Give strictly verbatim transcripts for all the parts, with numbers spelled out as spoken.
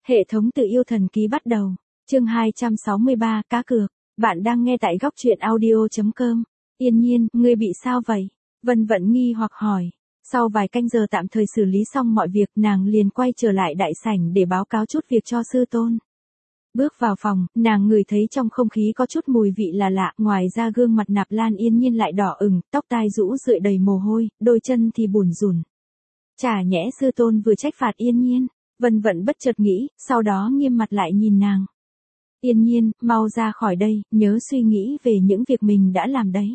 Hệ thống tự yêu thần ký bắt đầu. Chương hai trăm sáu mươi ba, cá cược. Bạn đang nghe tại góc truyện audio chấm com. Yên Nhiên, ngươi bị sao vậy? Vân Vận nghi hoặc hỏi. Sau vài canh giờ tạm thời xử lý xong mọi việc, nàng liền quay trở lại đại sảnh để báo cáo chút việc cho sư tôn. Bước vào phòng, nàng ngửi thấy trong không khí có chút mùi vị là lạ, ngoài ra gương mặt Nạp Lan Yên Nhiên lại đỏ ửng, tóc tai rũ rượi đầy mồ hôi, đôi chân thì bủn rủn. Chả nhẽ sư tôn vừa trách phạt Yên Nhiên? Vân Vận bất chợt nghĩ, sau đó nghiêm mặt lại nhìn nàng. Yên Nhiên, mau ra khỏi đây, nhớ suy nghĩ về những việc mình đã làm đấy.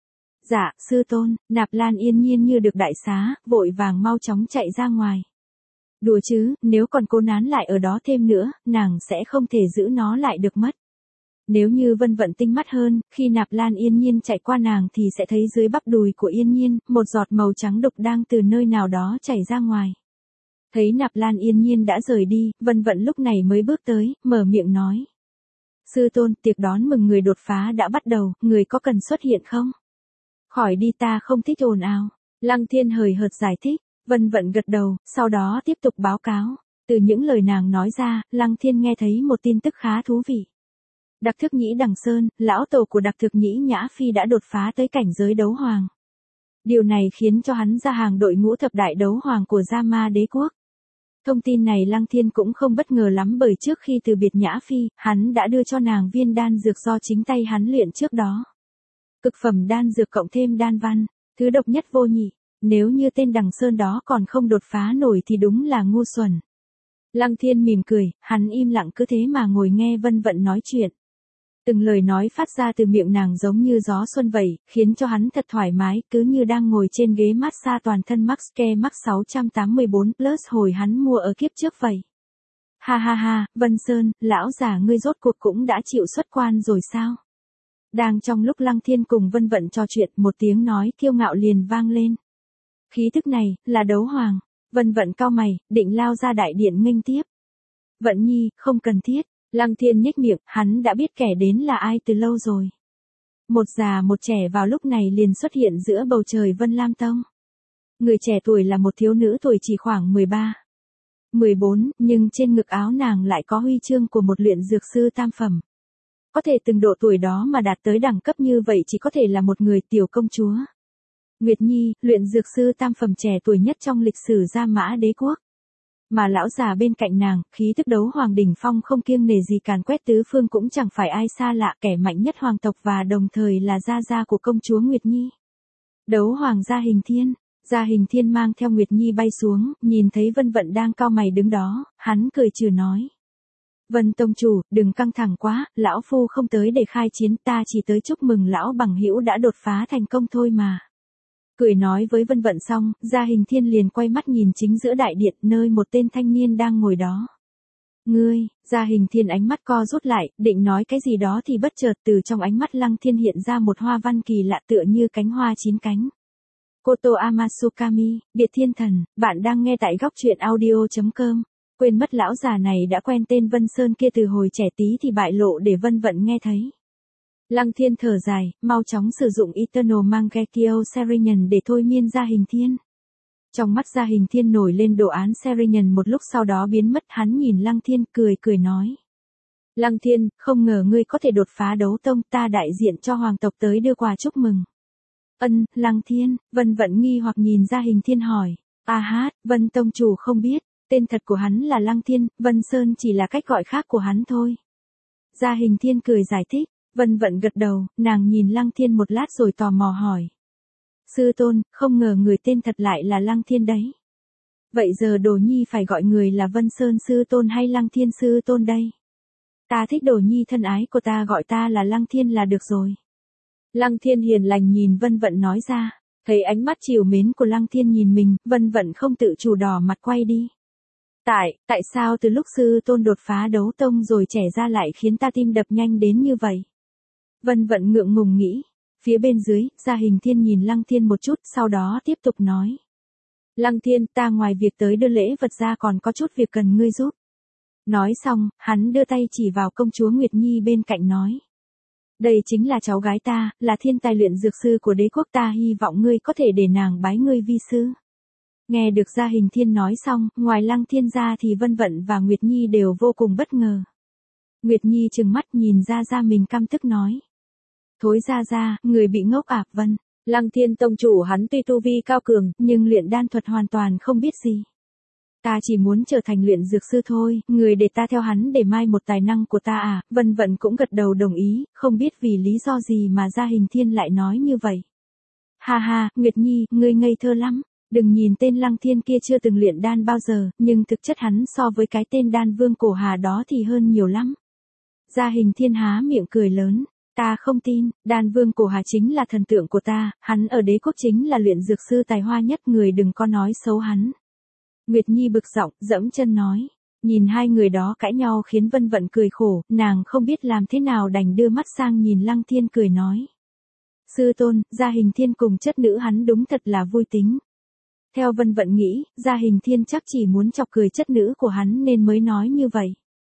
Dạ, sư tôn. Nạp Lan Yên Nhiên như được đại xá, vội vàng mau chóng chạy ra ngoài. Đùa chứ, nếu còn cố nán lại ở đó thêm nữa, nàng sẽ không thể giữ nó lại được mất. Nếu như Vân Vận tinh mắt hơn, khi Nạp Lan Yên Nhiên chạy qua nàng thì sẽ thấy dưới bắp đùi của Yên Nhiên, một giọt màu trắng đục đang từ nơi nào đó chảy ra ngoài. Thấy Nạp Lan Yên Nhiên đã rời đi, Vân Vận lúc này mới bước tới, mở miệng nói. Sư tôn, tiệc đón mừng người đột phá đã bắt đầu, người có cần xuất hiện không? Khỏi đi, ta không thích ồn ào. Lăng Thiên hời hợt giải thích. Vân Vận gật đầu, sau đó tiếp tục báo cáo. Từ những lời nàng nói ra, Lăng Thiên nghe thấy một tin tức khá thú vị. Đặc Thực Nhĩ Đằng Sơn, lão tổ của Đặc Thực Nhĩ Nhã Phi đã đột phá tới cảnh giới đấu hoàng. Điều này khiến cho hắn ra hàng đội ngũ thập đại đấu hoàng của Gia Ma Đế Quốc. Thông tin này Lăng Thiên cũng không bất ngờ lắm, bởi trước khi từ biệt Nhã Phi, hắn đã đưa cho nàng viên đan dược do chính tay hắn luyện trước đó. Cực phẩm đan dược cộng thêm đan văn, thứ độc nhất vô nhị. Nếu như tên Đằng Sơn đó còn không đột phá nổi thì đúng là ngu xuẩn. Lăng Thiên mỉm cười, hắn im lặng cứ thế mà ngồi nghe Vân Vận nói chuyện. Từng lời nói phát ra từ miệng nàng giống như gió xuân vậy, khiến cho hắn thật thoải mái, cứ như đang ngồi trên ghế massage toàn thân Max Care Max sáu trăm tám mươi bốn Plus hồi hắn mua ở kiếp trước vậy. Ha ha ha, Vân Sơn, lão già ngươi rốt cuộc cũng đã chịu xuất quan rồi sao? Đang trong lúc Lăng Thiên cùng Vân Vận trò chuyện, một tiếng nói kiêu ngạo liền vang lên. Khí tức này, là đấu hoàng. Vân Vận cau mày, định lao ra đại điện nghênh tiếp. Vận Nhi, không cần thiết. Lăng Thiên nhếch miệng, hắn đã biết kẻ đến là ai từ lâu rồi. Một già một trẻ vào lúc này liền xuất hiện giữa bầu trời Vân Lam Tông. Người trẻ tuổi là một thiếu nữ tuổi chỉ khoảng mười ba, mười bốn, nhưng trên ngực áo nàng lại có huy chương của một luyện dược sư tam phẩm. Có thể từng độ tuổi đó mà đạt tới đẳng cấp như vậy chỉ có thể là một người tiểu công chúa. Nguyệt Nhi, luyện dược sư tam phẩm trẻ tuổi nhất trong lịch sử Gia Mã Đế Quốc. Mà lão già bên cạnh nàng, khí tức đấu hoàng đỉnh phong không kiêng nể gì càn quét tứ phương cũng chẳng phải ai xa lạ, kẻ mạnh nhất hoàng tộc và đồng thời là gia gia của công chúa Nguyệt Nhi. Đấu hoàng Gia Hình Thiên. Gia Hình Thiên mang theo Nguyệt Nhi bay xuống, nhìn thấy Vân Vận đang cau mày đứng đó, hắn cười trừ nói. Vân tông chủ, đừng căng thẳng quá, lão phu không tới để khai chiến, ta chỉ tới chúc mừng lão bằng hữu đã đột phá thành công thôi mà. Cười nói với Vân Vận xong, Gia Hình Thiên liền quay mắt nhìn chính giữa đại điện nơi một tên thanh niên đang ngồi đó. Ngươi, Gia Hình Thiên ánh mắt co rút lại, định nói cái gì đó thì bất chợt từ trong ánh mắt Lăng Thiên hiện ra một hoa văn kỳ lạ tựa như cánh hoa chín cánh. Koto Amasukami, Biệt Thiên Thần, bạn đang nghe tại góc truyện audio chấm com. Quên mất lão già này đã quen tên Vân Sơn kia từ hồi trẻ tí thì bại lộ để Vân Vận nghe thấy. Lăng Thiên thở dài, mau chóng sử dụng Eternal Mangekyo Serenyon để thôi miên Gia Hình Thiên. Trong mắt Gia Hình Thiên nổi lên đồ án Serenyon một lúc sau đó biến mất, hắn nhìn Lăng Thiên cười cười nói. Lăng Thiên, không ngờ ngươi có thể đột phá đấu tông, ta đại diện cho hoàng tộc tới đưa quà chúc mừng. Ân, Lăng Thiên, Vân Vận nghi hoặc nhìn Gia Hình Thiên hỏi. A hát, Vân tông chủ không biết, tên thật của hắn là Lăng Thiên, Vân Sơn chỉ là cách gọi khác của hắn thôi. Gia Hình Thiên cười giải thích. Vân Vận gật đầu, nàng nhìn Lăng Thiên một lát rồi tò mò hỏi. Sư tôn, không ngờ người tên thật lại là Lăng Thiên đấy. Vậy giờ Đồ Nhi phải gọi người là Vân Sơn sư tôn hay Lăng Thiên sư tôn đây? Ta thích Đồ Nhi thân ái của ta gọi ta là Lăng Thiên là được rồi. Lăng Thiên hiền lành nhìn Vân Vận nói ra, thấy ánh mắt trìu mến của Lăng Thiên nhìn mình, Vân Vận không tự chủ đỏ mặt quay đi. Tại, tại sao từ lúc sư tôn đột phá đấu tông rồi trẻ ra lại khiến ta tim đập nhanh đến như vậy? Vân Vận ngượng ngùng nghĩ. Phía bên dưới, Gia Hình Thiên nhìn Lăng Thiên một chút, sau đó tiếp tục nói. Lăng Thiên, ta ngoài việc tới đưa lễ vật ra còn có chút việc cần ngươi giúp. Nói xong, hắn đưa tay chỉ vào công chúa Nguyệt Nhi bên cạnh nói. Đây chính là cháu gái ta, là thiên tài luyện dược sư của đế quốc, ta hy vọng ngươi có thể để nàng bái ngươi vi sư. Nghe được Gia Hình Thiên nói xong, ngoài Lăng Thiên ra thì Vân Vận và Nguyệt Nhi đều vô cùng bất ngờ. Nguyệt Nhi trừng mắt nhìn Gia Gia mình căm tức nói. Thối Gia Gia, người bị ngốc à? Vân, Lăng Thiên tông chủ hắn tuy tu vi cao cường, nhưng luyện đan thuật hoàn toàn không biết gì. Ta chỉ muốn trở thành luyện dược sư thôi, người để ta theo hắn để mai một tài năng của ta à? Vân Vận cũng gật đầu đồng ý, không biết vì lý do gì mà Gia Hình Thiên lại nói như vậy. Ha ha, Nguyệt Nhi, ngươi ngây thơ lắm. Đừng nhìn tên Lăng Thiên kia chưa từng luyện đan bao giờ, nhưng thực chất hắn so với cái tên đan vương cổ hà đó thì hơn nhiều lắm. Gia Hình Thiên há miệng cười lớn. Ta không tin, đan vương cổ hà chính là thần tượng của ta, hắn ở đế quốc chính là luyện dược sư tài hoa nhất, người đừng có nói xấu hắn. Nguyệt Nhi bực giọng, dẫm chân nói. Nhìn hai người đó cãi nhau khiến Vân Vận cười khổ, nàng không biết làm thế nào đành đưa mắt sang nhìn Lăng Thiên cười nói. Sư tôn, Gia Hình Thiên cùng chất nữ hắn đúng thật là vui tính. Theo Vân Vận nghĩ, Gia Hình Thiên chắc chỉ muốn chọc cười chất nữ của hắn nên mới nói như vậy.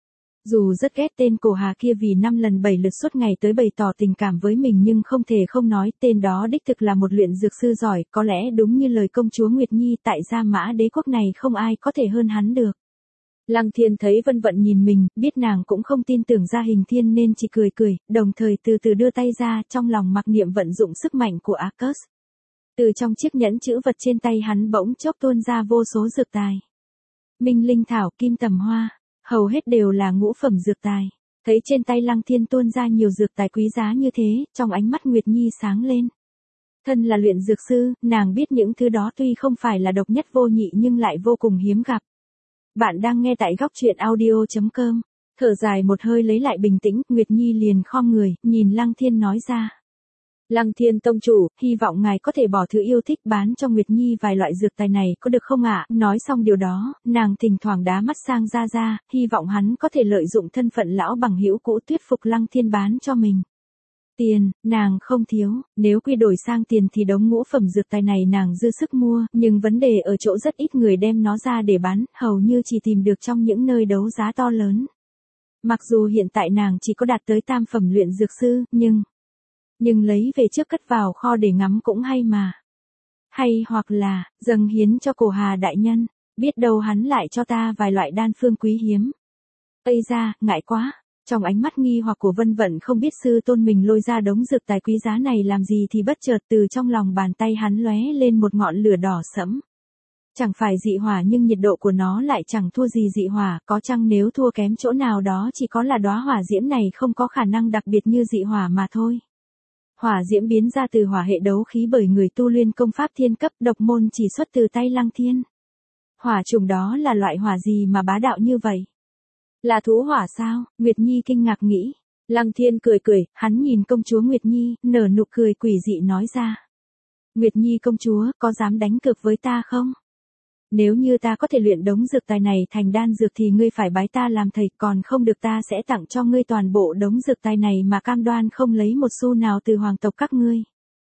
Dù rất ghét tên cổ hà kia vì năm lần bảy lượt suốt ngày tới bày tỏ tình cảm với mình nhưng không thể không nói tên đó đích thực là một luyện dược sư giỏi, có lẽ đúng như lời công chúa Nguyệt Nhi tại Gia Mã đế quốc này không ai có thể hơn hắn được. Lăng Thiên thấy Vân Vận nhìn mình, biết nàng cũng không tin tưởng Gia Hình Thiên nên chỉ cười cười, đồng thời từ từ đưa tay ra trong lòng mặc niệm vận dụng sức mạnh của Arcus. Từ trong chiếc nhẫn chữ vật trên tay hắn bỗng chốc tuôn ra vô số dược tài. Minh linh thảo, kim tầm hoa, hầu hết đều là ngũ phẩm dược tài. Thấy trên tay Lăng Thiên tuôn ra nhiều dược tài quý giá như thế, trong ánh mắt Nguyệt Nhi sáng lên. Thân là luyện dược sư, nàng biết những thứ đó tuy không phải là độc nhất vô nhị nhưng lại vô cùng hiếm gặp. Bạn đang nghe tại góc truyện audio chấm com. Thở dài một hơi lấy lại bình tĩnh, Nguyệt Nhi liền khom người, nhìn Lăng Thiên nói ra. Lăng Thiên tông chủ, hy vọng ngài có thể bỏ thứ yêu thích bán cho Nguyệt Nhi vài loại dược tài này có được không ạ? Nói xong điều đó, nàng thỉnh thoảng đá mắt sang Gia Gia, hy vọng hắn có thể lợi dụng thân phận lão bằng hữu cũ thuyết phục Lăng Thiên bán cho mình. Tiền, nàng không thiếu, nếu quy đổi sang tiền thì đống ngũ phẩm dược tài này nàng dư sức mua, nhưng vấn đề ở chỗ rất ít người đem nó ra để bán, hầu như chỉ tìm được trong những nơi đấu giá to lớn. Mặc dù hiện tại nàng chỉ có đạt tới tam phẩm luyện dược sư, nhưng... Nhưng lấy về trước cất vào kho để ngắm cũng hay mà. Hay hoặc là, dâng hiến cho cổ hà đại nhân, biết đâu hắn lại cho ta vài loại đan phương quý hiếm. Ây da, ngại quá. Trong ánh mắt nghi hoặc của Vân Vận không biết sư tôn mình lôi ra đống dược tài quý giá này làm gì thì bất chợt từ trong lòng bàn tay hắn lóe lên một ngọn lửa đỏ sẫm. Chẳng phải dị hỏa nhưng nhiệt độ của nó lại chẳng thua gì dị hỏa, có chăng nếu thua kém chỗ nào đó chỉ có là đóa hỏa diễm này không có khả năng đặc biệt như dị hỏa mà thôi. Hỏa diễm biến ra từ hỏa hệ đấu khí bởi người tu luyện công pháp thiên cấp, độc môn chỉ xuất từ tay Lăng Thiên. Hỏa trùng đó là loại hỏa gì mà bá đạo như vậy? Là thú hỏa sao? Nguyệt Nhi kinh ngạc nghĩ. Lăng Thiên cười cười, hắn nhìn công chúa Nguyệt Nhi, nở nụ cười quỷ dị nói ra. Nguyệt Nhi công chúa, có dám đánh cược với ta không? Nếu như ta có thể luyện đống dược tài này thành đan dược thì ngươi phải bái ta làm thầy, còn không được ta sẽ tặng cho ngươi toàn bộ đống dược tài này mà cam đoan không lấy một xu nào từ hoàng tộc các ngươi.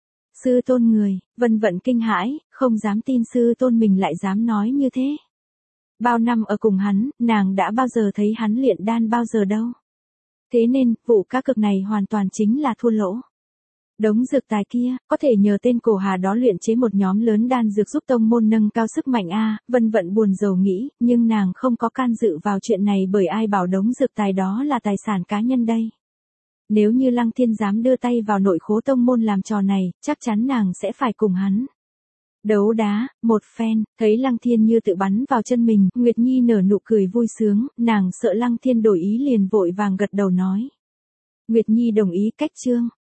Sư tôn người, Vân Vận kinh hãi, không dám tin sư tôn mình lại dám nói như thế. Bao năm ở cùng hắn, nàng đã bao giờ thấy hắn luyện đan bao giờ đâu. Thế nên, vụ cá cược này hoàn toàn chính là thua lỗ. Đống dược tài kia, có thể nhờ tên cổ hà đó luyện chế một nhóm lớn đan dược giúp tông môn nâng cao sức mạnh a. Vân Vận buồn rầu nghĩ, nhưng nàng không có can dự vào chuyện này bởi ai bảo đống dược tài đó là tài sản cá nhân đây. Nếu như Lăng Thiên dám đưa tay vào nội khố tông môn làm trò này, chắc chắn nàng sẽ phải cùng hắn đấu đá, một phen. Thấy Lăng Thiên như tự bắn vào chân mình, Nguyệt Nhi nở nụ cười vui sướng, nàng sợ Lăng Thiên đổi ý liền vội vàng gật đầu nói. Nguyệt Nhi đồng ý cách chương.